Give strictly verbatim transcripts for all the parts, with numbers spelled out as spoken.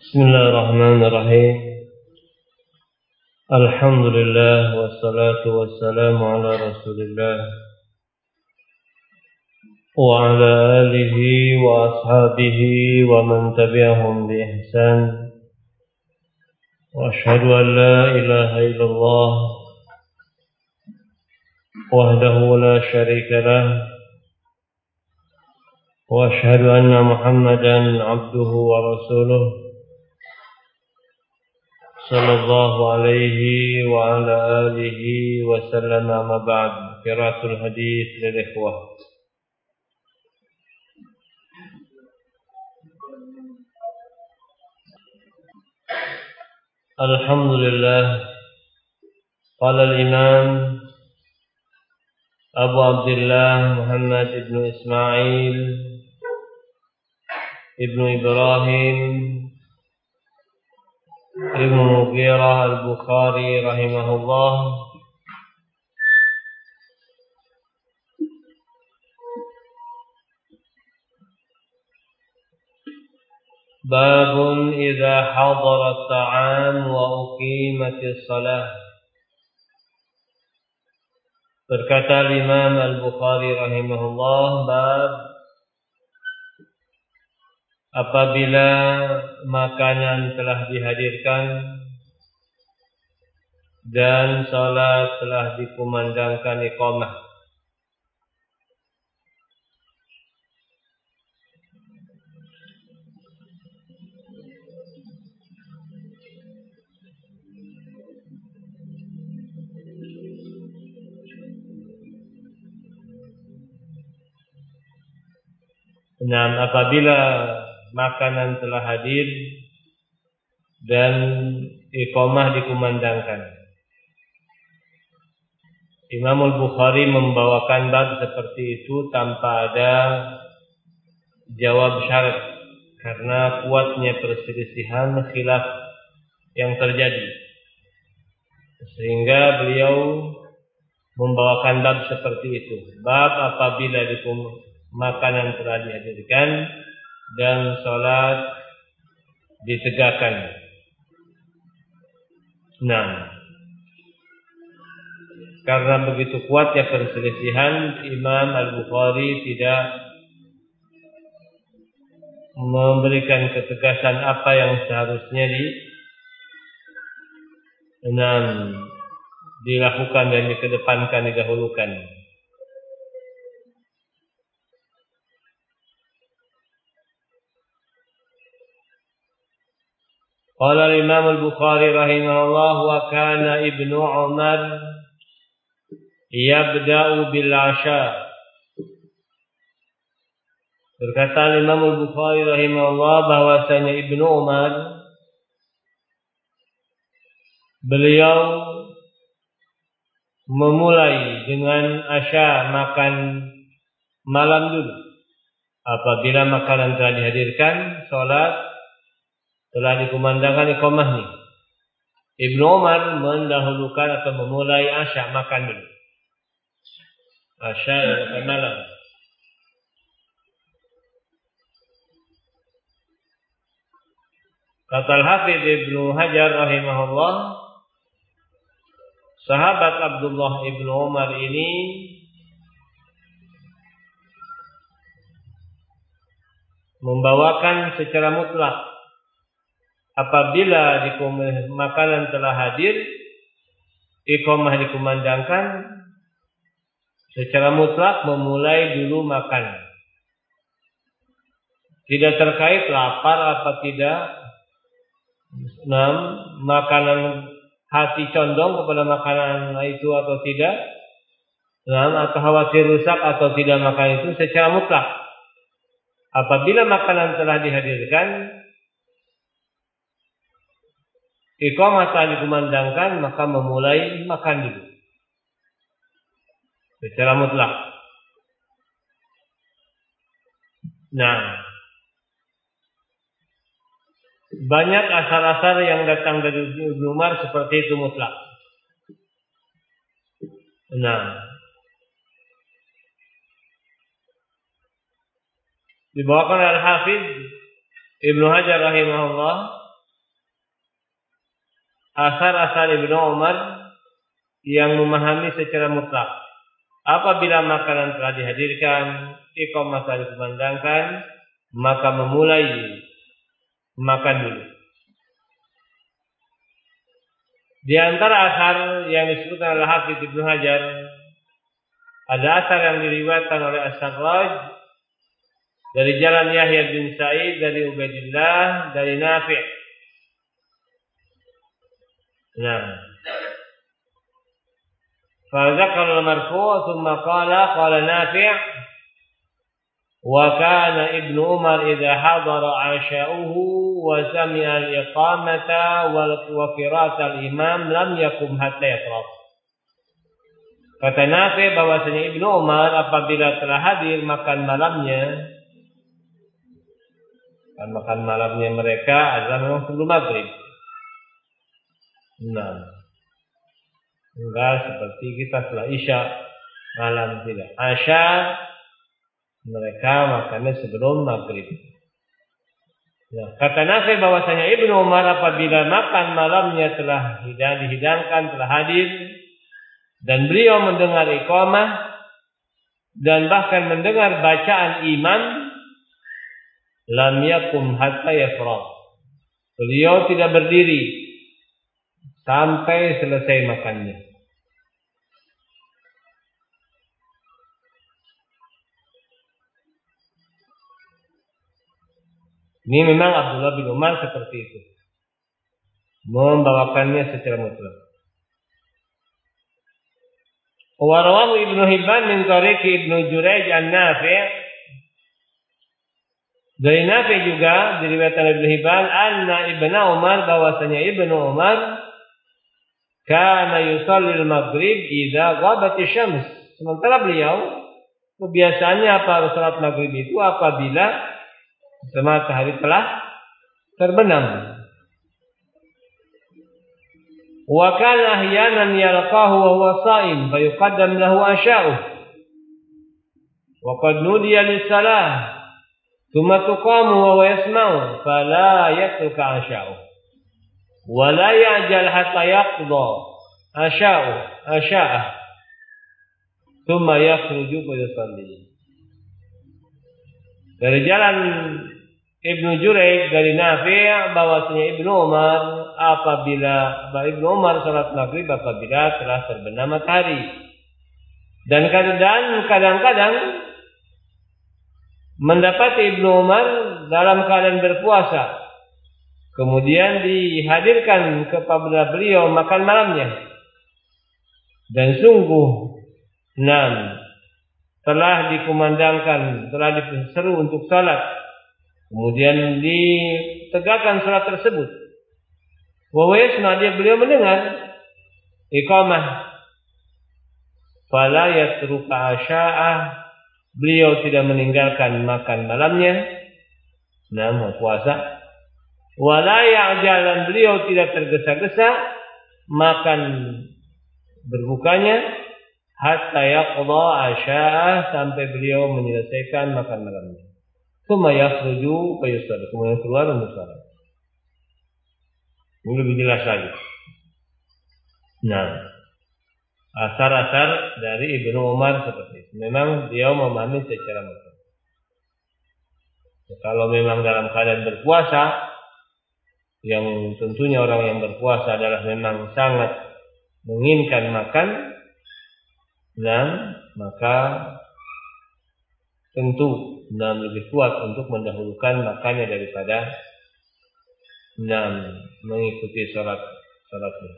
Bismillahirrahmanirrahim. Alhamdulillah wassalatu wassalamu ala Rasulillah wa ala alihi wa ashabihi wa man tabi'ahum bi ihsan. Wa asyhadu an la ilaha illallah wahdahu la syarika lah wa asyhadu anna Muhammadan abduhu wa rasuluh sallallahu alaihi wa ala alihi wa sallam. Amma ba'd. Qiraatul hadits lil ikhwah. Alhamdulillah. Qala al-imam Abu Abdullah Muhammad ibn Ismail ibn Ibrahim Ibn Mughirah al-Bukhari rahimahullah Babun idza hadara at-ta'am wa uqimatis shalah. Berkata Imam Al-Bukhari rahimahullah, bab apabila makanan telah dihadirkan dan salat telah dikumandangkan iqamah. Nah, apabila makanan telah hadir dan iqamah dikumandangkan. Imam Al-Bukhari membawakan bab seperti itu tanpa ada jawab syarat karena kuatnya perselisihan khilaf yang terjadi. Sehingga beliau membawakan bab seperti itu. Bab apabila dikum makanan telah dihadirkan dan salat ditegakkan. Nah, karena begitu kuatnya perselisihan, Imam Al-Bukhari tidak memberikan ketegasan apa yang seharusnya di enam dilakukan dan dikedepankan, didahulukan. Qala Imam Al-Bukhari rahimahullah wa kana Ibnu Umar yabda'u bil 'asha. Berkata Imam Al-Bukhari rahimahullah bahwasanya Ibnu Umar beliau memulai dengan asya, makan malam dulu. Apabila makanan telah dihadirkan, salat telah dikumandangkan iqamah nih. Ibnu Umar mendahulukan atau memulai asya, makan dulu. Asya makan malam. Kata Al-Hafidz Ibnu Hajar rahimahullah, sahabat Abdullah Ibnu Umar ini membawakan secara mutlak apabila makanan telah hadir, iqamah dikumandangkan, secara mutlak memulai dulu makan. Tidak terkait lapar apa tidak, nah, makanan hati condong kepada makanan itu atau tidak, nah, atau khawatir rusak atau tidak makan itu, secara mutlak apabila makanan telah dihadirkan, iqamah telah dikumandangkan, maka memulai makan dulu secara mutlak. Nah, banyak asar-asar yang datang dari Ibnu Umar seperti itu mutlak. Nah, dibawakan Al-Hafidz Ibnu Hajar rahimahullah asar-asar Ibnu Umar yang memahami secara mutlak. Apabila makanan telah dihadirkan, iqamah telah dikumandangkan, maka memulai makan dulu. Di antara asar yang disebutkan oleh Hafidz Ibnu Hajar, ada asar yang diriwayatkan oleh As-Sarraj dari jalan Yahya bin Sa'id dari Ubaidillah dari Nafi'. Nah, فذكر المرفوع ثم قال قال نافع وكان ابن عمر إذا حضر عشاؤه وسمع الإقامة وقراءة الإمام لم يقم حتى يفرغ. Kata Nafi bahwasanya Ibnu Umar apabila telah hadir makan malamnya, kan makan malamnya mereka adalah memang sebelum maghrib. Nah, enggak seperti kita setelah Isya malam, tidak. Asya mereka makannya sebelum maghrib. Nah, kata Nafi bahwasanya Ibnu Umar apabila makan malamnya telah dihidangkan, telah hadir, dan beliau mendengar iqamah dan bahkan mendengar bacaan imam, lam yakum hatta yafragh. Beliau tidak berdiri sampai selesai makannya. Ini memang Abdullah bin Umar seperti itu, membawakannya secara mutlak. Wa rawahu Ibnu Hibban min tariq Ibnu Jurayj an-Nafi'. Dari Nafi' juga diriwayatkan oleh Ibnu Hibban anna Ibnu Umar bahwasanya Ibnu Umar kana yusalli al-maghrib idza ghabat asy-syams. Sementara beliau kebiasaannya apa salat maghrib itu apabila matahari telah terbenam. Wa kana ahyanan yalqahu wa huwa sha'im fa yuqaddam lahu asha'u. Wa qad nudiya lis-salah thumma tuqamu wa huwa yasma'u fala yatruka asha'u. Wa la ya'jal hatta yaqda asha'u asha'ah. Thumma yakhruju fa yusalli. Dari jalan Ibnu Jurayj dari Nafi' bahwasanya Ibnu Umar apabila Ibnu Umar salat maghrib apabila telah terbenam matahari, dan kadang-kadang mendapati Ibnu Umar dalam keadaan berpuasa, kemudian dihadirkan kepada beliau makan malamnya, dan sungguh enam telah dikumandangkan, telah diseru untuk salat, kemudian ditegakkan salat tersebut. Wa yasma, dia beliau mendengar iqamah. Fala yatruka asya'ah, beliau tidak meninggalkan makan malamnya, nama puasa. Wala ya'jalan, beliau tidak tergesa-gesa makan berbukanya, hatta yaqda asya'ah, sampai beliau menyelesaikan makan malamnya. Tsumma yakhruju fa yusalli, kemudian keluar untuk salat. Ini lebih jelas lagi. Nah, asar-asar dari Ibnu Umar seperti itu. Memang dia memahami secara mutlak. Kalau memang dalam keadaan berpuasa, yang tentunya orang yang berpuasa adalah memang sangat menginginkan makan, nah, maka tentu dan lebih kuat untuk mendahulukan makannya daripada dan mengikuti salat salatnya.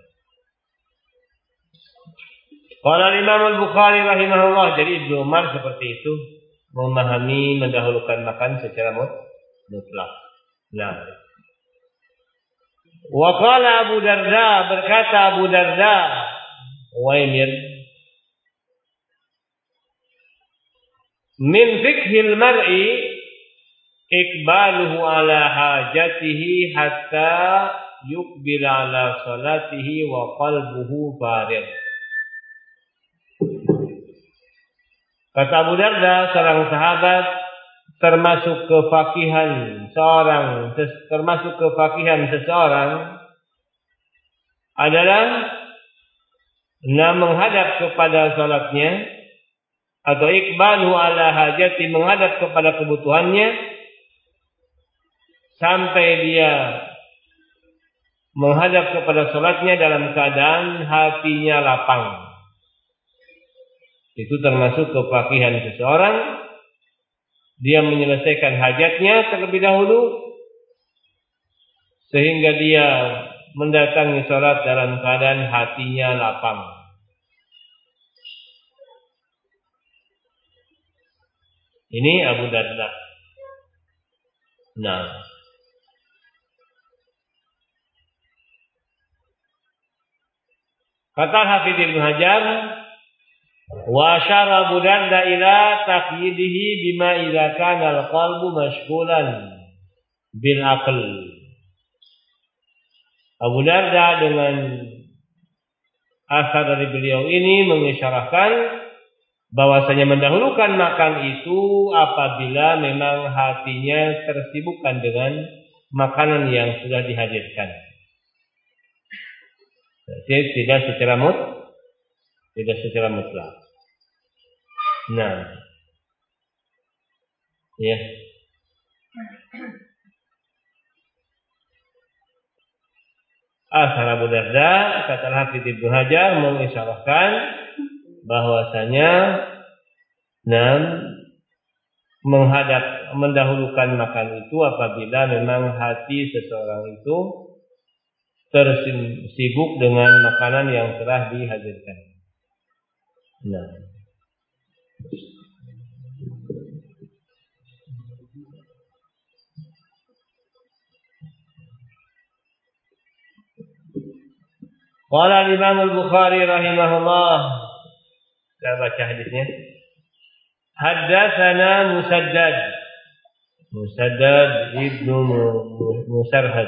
Qala Imam Al-Bukhari rahimahullah, jadi Ibnu Umar seperti itu, memahami mendahulukan makan secara mutlak. Nah, wa qala Abu Darda, berkata Abu Darda Uwaimir, min fikhil mar'i ikbaluhu ala hajatihi hatta yukbil ala salatihi wa qalbuhu farid. Kata Abu Darda, seorang sahabat, termasuk kefakihan seorang termasuk kefakihan seseorang adalah na menghadap kepada salatnya atau iqbalu ala hajati, menghadap kepada kebutuhannya sampai dia menghadap kepada salatnya dalam keadaan hatinya lapang. Itu termasuk kefakihan seseorang. Dia menyelesaikan hajatnya terlebih dahulu sehingga dia mendatangi salat dalam keadaan hatinya lapang. Ini Abu Darda. Nah, kata Hafidz Ibnu Hajar, wa asyara Abu Darda ila taqyidihi bima idza kana al-qalbu mashghulan bil aql. Abu Darda dengan asar dari beliau ini mengisyarahkan bahwasanya mendahulukan makan itu apabila memang hatinya tersibukkan dengan makanan yang sudah dihadirkan. Jadi tidak secara mut, tidak secara mutlak. Nah, ya. Asar Abu Darda, kata Hafidz Ibnu Hajar, mengisyaratkan bahwasanya nam menghadap mendahulukan makan itu apabila memang hati seseorang itu tersibuk dengan makanan yang telah dihadirkan. Nah, qala Imam Al-Bukhari rahimahullah, saya baca hadisnya. Haddatsana Musaddad Musaddad ibnu Musarhad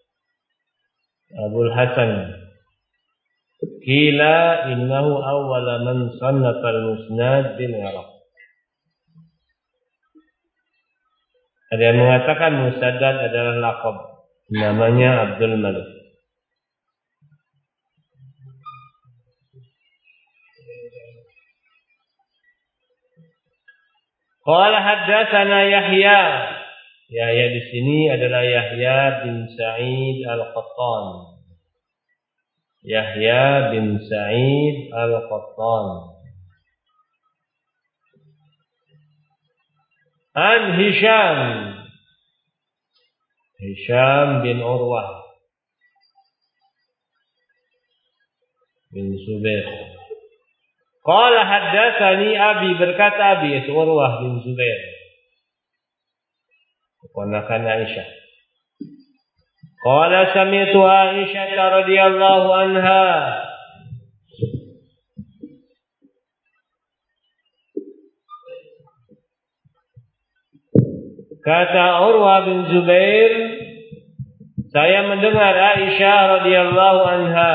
Abul Hasan qila innahu awwala man sannafa al-musnad bil Iraq. Ada yang mengatakan Musaddad adalah laqab, namanya Abdul Malik. Qala haddatsana Yahya. Yahya di sini adalah Yahya bin Sa'id Al-Qattan. Yahya bin Sa'id Al-Qattan. An Hisham. Hisham bin Urwah bin Zubair. Qala haddatsani abi, berkata abi yaitu Urwah bin Zubair, keponakan Aisyah. Qala sami'tu Aisyah radhiyallahu anha kata Urwah bin Zubair, saya mendengar Aisyah radhiyallahu anha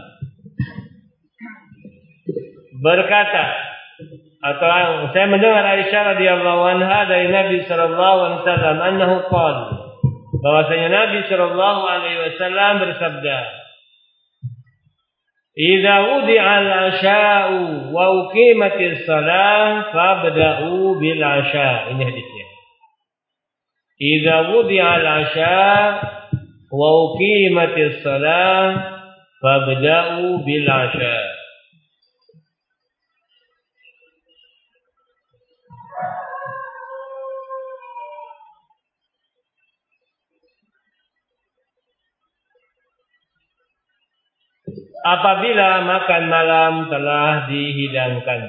berkata, atau saya mendengar Aisyah radhiyallahu anha dari Nabi sallallahu alaihi wasallam annahu qala, bahwasanya Nabi sallallahu alaihi wasallam bersabda, "Idza wudi'a al-'asha'u wa uqimatis shalah fabda'u bil 'asha'." Ini hadisnya. Idza wudi'a al-'asha' wa uqimatis shalah fabda'u bil 'asha'. Apabila makan malam telah dihidangkan,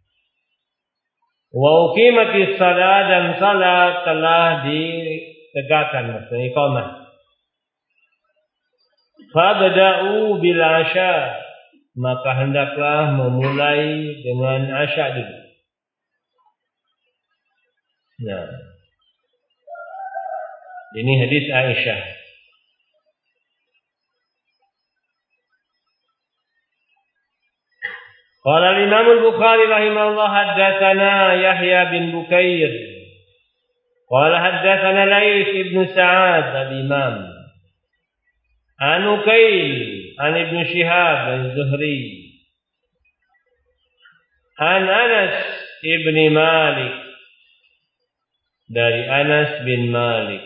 wa uqimatis shalah, dan salat telah ditegakkan, maksudnya iqamah, fabda'u bil 'asha', maka hendaklah memulai dengan asya' dulu. Nah, ini hadis Aisyah. Qala al-Imam Al-Bukhari rahimahullah haddatsana Yahya bin Bukair. Qala haddatsana Laits ibn Sa'ad al-Imam. An Uqail an Ibn Shihab az-Zuhri an Anas ibn Malik, dari Anas bin Malik,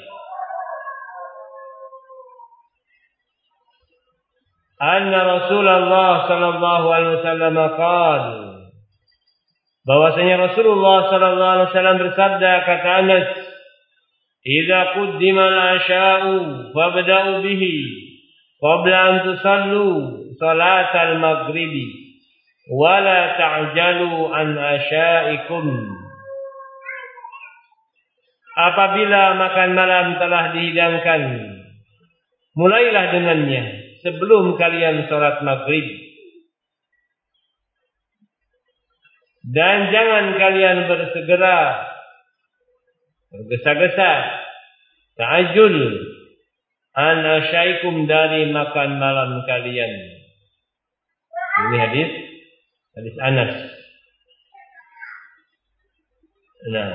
anna Rasulullah sallallahu alaihi wasallam qala, bahwasanya Rasulullah sallallahu alaihi wasallam bersabda, kata Anas, idza quddima al-asha'u fabda'u bihi qabla an tusallu salat al-maghribi wa la ta'jalu an asya'ikum. Apabila makan malam telah dihidangkan, mulailah dengannya sebelum kalian salat maghrib, dan jangan kalian bersegera, bergesa-gesa, ta'ajul an asyaikum, dari makan malam kalian. Ini hadis hadis Anas. Nah,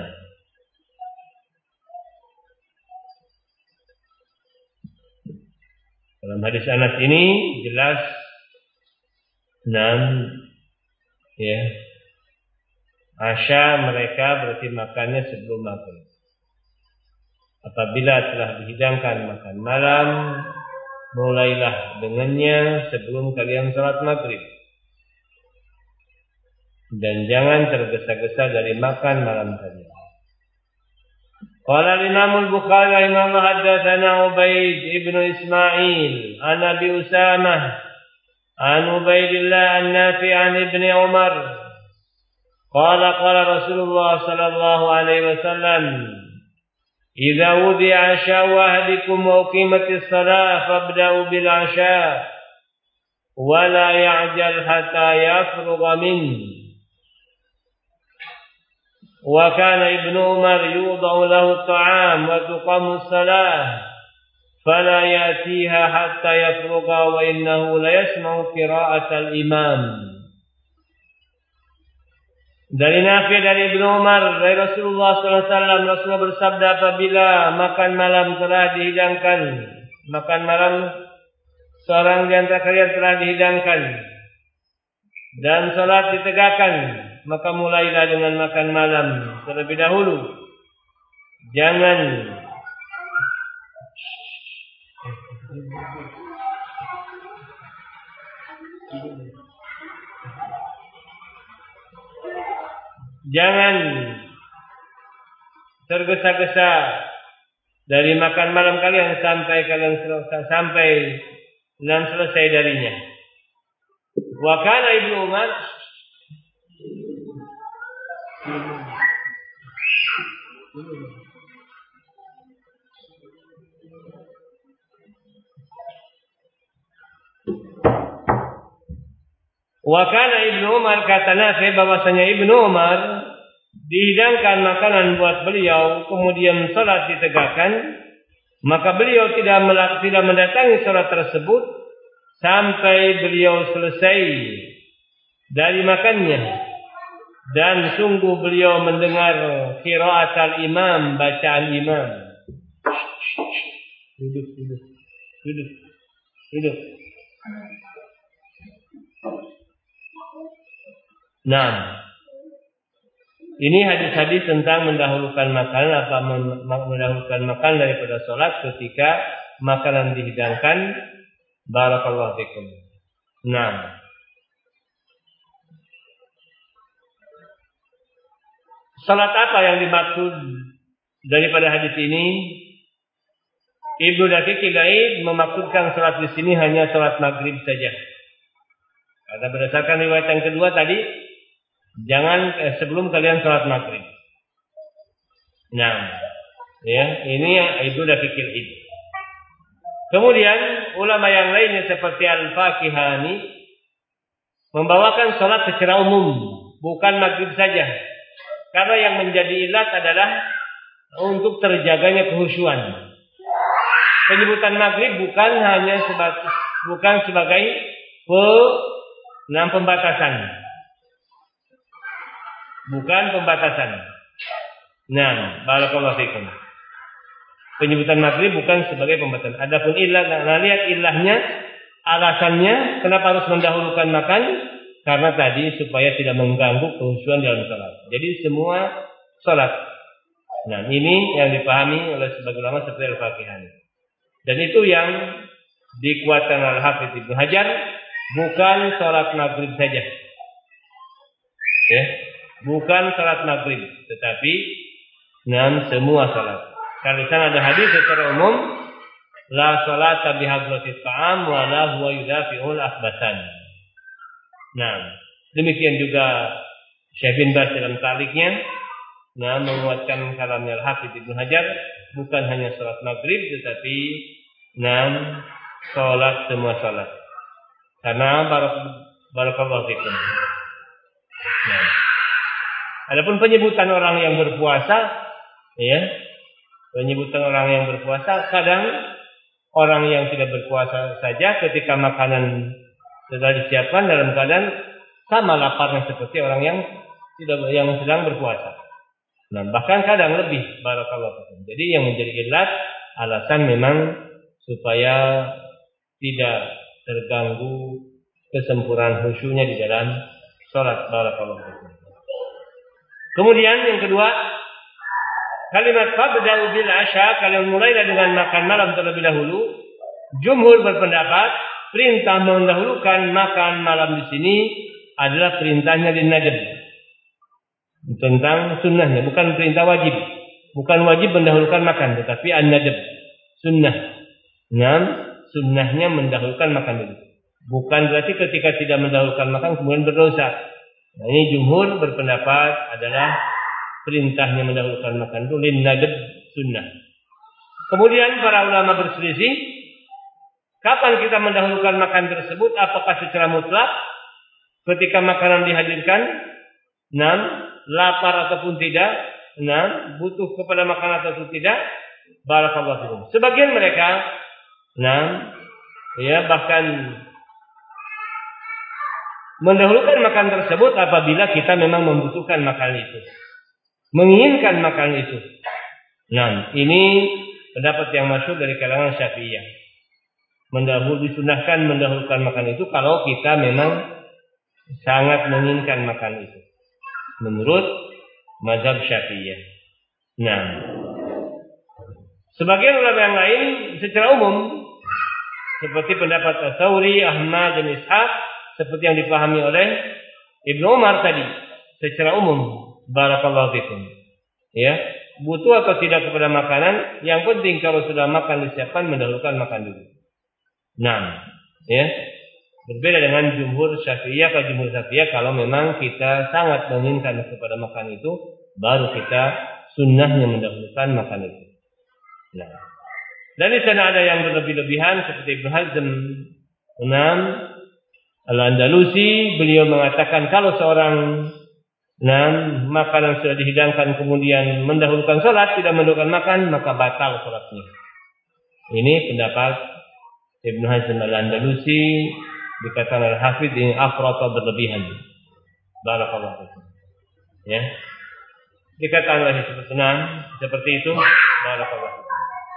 dalam hadis Anas ini jelas enam ya, asya mereka berarti makannya sebelum maghrib. Apabila telah dihidangkan makan malam, mulailah dengannya sebelum kalian salat maghrib, dan jangan tergesa-gesa dari makan malam kalian. Qala Imam Al-Bukhari rahimahullah, haddatsana Ubaid ibn Ismail an Abi Usamah an Ubaidillah an Nafi' an Ibn Umar qala qala Rasulullah sallallahu alaihi wasallam, idza wudi'a 'asha'u ahadikum wa uqimatis shalah fabda'u bil 'asha' wa la ya'jal hatta yafrugha min. Wa kana Ibnu Umar yudau lahu at-ta'am wa tuqamu as-salah fala ya'tiha hatta yafrugha wa innahu la yasma'u qira'atal imam. Dari Nafi' dari Ibnu Umar dari Rasulullah sallallahu alaihi wasallam, Rasulullah bersabda, apabila makan malam telah dihidangkan, makan malam seorang di antara kalian telah dihidangkan dan salat ditegakkan, maka mulailah dengan makan malam terlebih dahulu. Jangan Jangan tergesa-gesa dari makan malam kalian sampai kalian sampai dan selesai darinya. Wa kana Ibnu Umar Wa kana Ibnu Umar, kata Nafi' bahwasanya Ibnu Umar dihidangkan makanan buat beliau, kemudian salat ditegakkan, maka beliau tidak melak, tidak mendatangi salat tersebut sampai beliau selesai dari makannya, dan sungguh beliau mendengar qiraat al-imam, bacaan imam. Duduk, duduk, duduk, duduk. Nah, ini hadis-hadis tentang mendahulukan makanan, apa mendahulukan makan daripada sholat ketika makanan dihidangkan. Barakallahu fikum. Nah, sholat apa yang dimaksud daripada hadis ini? Ibnu Daqiq Al-Id memaksudkan sholat di sini hanya sholat maghrib saja. Karena berdasarkan riwayat yang kedua tadi, jangan eh, sebelum kalian sholat maghrib. Nah, ya, ini yang Ibnu Daqiq Al-Id. Kemudian ulama yang lainnya seperti Al-Fakihani membawakan sholat secara umum, bukan maghrib saja. Karena yang menjadi ilat adalah untuk terjaganya kehusyuan. Penyebutan maghrib bukan hanya sebagai bukan sebagai Nah, pembatasan. Bukan pembatasan. Nah, barakallahu fikum. Penyebutan maghrib bukan sebagai pembatasan. Adapun ilah, nah lihat ilahnya, alasannya kenapa harus mendahulukan makan? Karena tadi supaya tidak mengganggu kekhusyuan dalam salat. Jadi semua salat. Nah, ini yang dipahami oleh sebagian ulama seperti Al-Fakihani. Dan itu yang dikuatkan oleh Hafidz Ibnu Hajar, bukan salat maghrib saja. Ya, bukan salat maghrib, tetapi enam semua salat. Karena di sana ada hadis secara umum, la salata bi hadratit ta'am wa la huwa yudafi'ul akhbasan. Nah, demikian juga Syekh bin Baz dalam taliknya, nah menguatkan kalamnya Al-Hafidz Ibnu Hajar, bukan hanya salat maghrib tetapi enam salat semua salat. Karena barak barakallahu fikum. Nah, adapun penyebutan orang yang berpuasa, ya, penyebutan orang yang berpuasa, kadang orang yang tidak berpuasa saja ketika makanan sudah disiapkan dalam keadaan sama laparnya seperti orang yang tidak yang sedang berpuasa. Nah, bahkan kadang lebih barakallahu fikum. Jadi yang menjadi ilat alasan memang supaya tidak terganggu kesempurnaan khusyunya di dalam salat barakallahu fikum. Kemudian yang kedua, kalimat fabda'u bil asya, kalian mulailah dengan makan malam terlebih dahulu. Jumhur berpendapat perintah mendahulukan makan malam di sini adalah perintahnya linadab, tentang sunnahnya, bukan perintah wajib. Bukan wajib mendahulukan makan, tetapi an-nadab, sunnah. Nah, sunnahnya mendahulukan makan dulu. Bukan berarti ketika tidak mendahulukan makan kemudian berdosa. Nah, ini jumhur berpendapat adalah perintahnya mendahulukan makan itu linadab, sunnah. Kemudian para ulama berselisih kapan kita mendahulukan makan tersebut, apakah secara mutlak ketika makanan dihadirkan, enam, lapar ataupun tidak, enam, butuh kepada makanan ataupun tidak, barakallahu fikum. Sebagian mereka, enam, ya bahkan mendahulukan makan tersebut apabila kita memang membutuhkan makan itu, menginginkan makan itu. Nah, ini pendapat yang masyhur dari kalangan Syafi'iyah. Mendahulu disunahkan mendahulukan makan itu kalau kita memang sangat menginginkan makan itu, menurut mazhab Syafi'iyah. Nah, sebagian ulama yang lain secara umum seperti pendapat Ats-Tsauri, Ahmad dan Ishaq, seperti yang dipahami oleh Ibnu Umar tadi, secara umum barakallahu fikum. Ya, butuh atau tidak kepada makanan, yang penting kalau sudah makan disiapkan mendahulukan makan dulu. Nah, ya, berbeda dengan jumhur Syafi'iyah. Kalau jumhur Syafi'iyah, kalau memang kita sangat menginginkan kepada makan itu, baru kita sunnahnya mendahulukan makan itu. Nah, dan di sana ada yang berlebih-lebihan seperti Ibnu Hazm enam Al-Andalusi, beliau mengatakan kalau seorang enam makanan sudah dihidangkan kemudian mendahulukan salat, tidak mendahulukan makan, maka batal salatnya. Ini pendapat Ibnu Hazm Al-Andalusi, dikatakan Al-Hafidz ini afrata berlebihan. Barakallahu fikum. Ya. Dikatakan oleh seperti seperti itu, barakallahu fikum.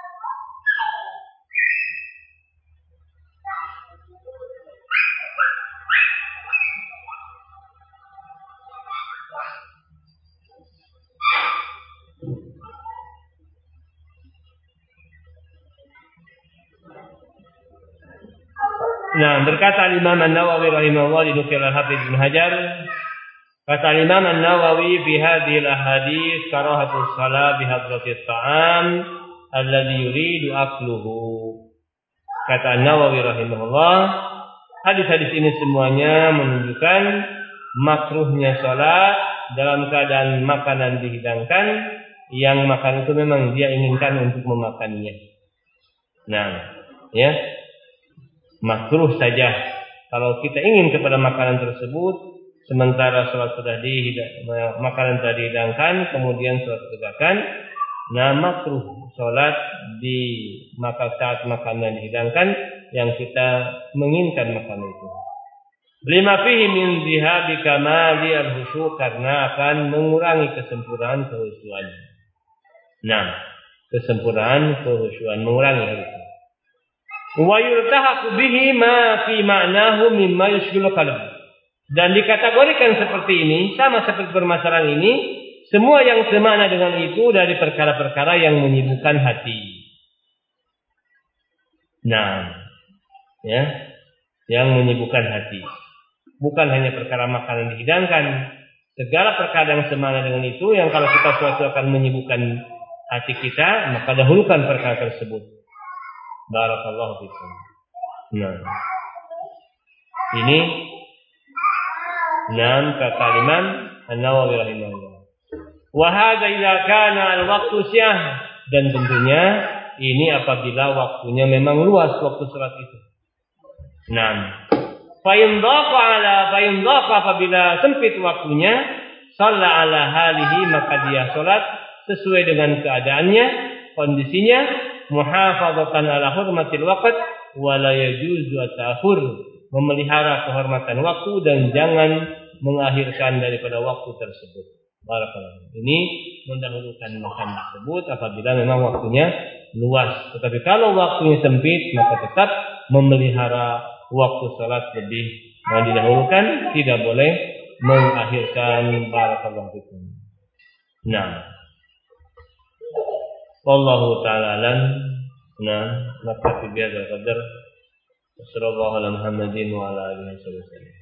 Nah, berkata Imam An-Nawawi rahimahullah dinukil Al-Hafidz Ibnu Hajar, kata Imam An-Nawawi fi hadhihi al-ahadits karahatus shalah bi hadratit ta'am alladhi yuridu akluhu. Kata An-Nawawi rahimahullah, hadis-hadis ini semuanya menunjukkan makruhnya salat dalam keadaan makanan dihidangkan yang makan itu memang dia inginkan untuk memakannya. Nah, ya. Makruh saja kalau kita ingin kepada makanan tersebut sementara salat sudah dihidangkan, makanan sudah dihidangkan, kemudian salat tegakkan. Nah, makruh salat di maka saat makanan dihidangkan yang kita menginginkan makanan itu. Lima fihi min dhihabi kamali al-khusyu', karena akan mengurangi kesempurnaan kehusyuan. Nah, kesempurnaan kehusyuan mengurangi hal itu. Wa yultahaqu bihi ma fi ma'nahu mimma yushghilu qalb. Dan dikategorikan seperti ini, sama seperti permasalahan ini, semua yang semana dengan itu dari perkara-perkara yang menyibukkan hati. Nah, ya, yang menyibukkan hati. Bukan hanya perkara makanan dihidangkan, segala perkara yang semana dengan itu, yang kalau kita suatu akan menyibukkan hati kita, maka dahulukan perkara tersebut. Barakallahu fikum. Nah, ini enam kata Imam An-Nawawi rahimahullah. Wa hadza idza kana al-waqtu syah, dan tentunya ini apabila waktunya memang luas waktu salat itu. Nah, fa in dhaqa ala fa in dhaqa apabila sempit waktunya, shalla ala halihi, maka dia salat sesuai dengan keadaannya, kondisinya, muhafadzatan ala hurmatil waqt wa la yajuzu at-ta'khur, memelihara kehormatan waktu dan jangan mengakhirkan daripada waktu tersebut. Barakallahu. Ini mendahulukan makan tersebut apabila memang waktunya luas. Tetapi kalau waktunya sempit, maka tetap memelihara waktu salat lebih didahulukan, tidak boleh mengakhirkan. Barakallahu fikum. Nah, wallahu ta'ala alam. Nah, naktafi bihadzal qadar. Sallallahu ala Muhammadin wa ala alihi wasallam.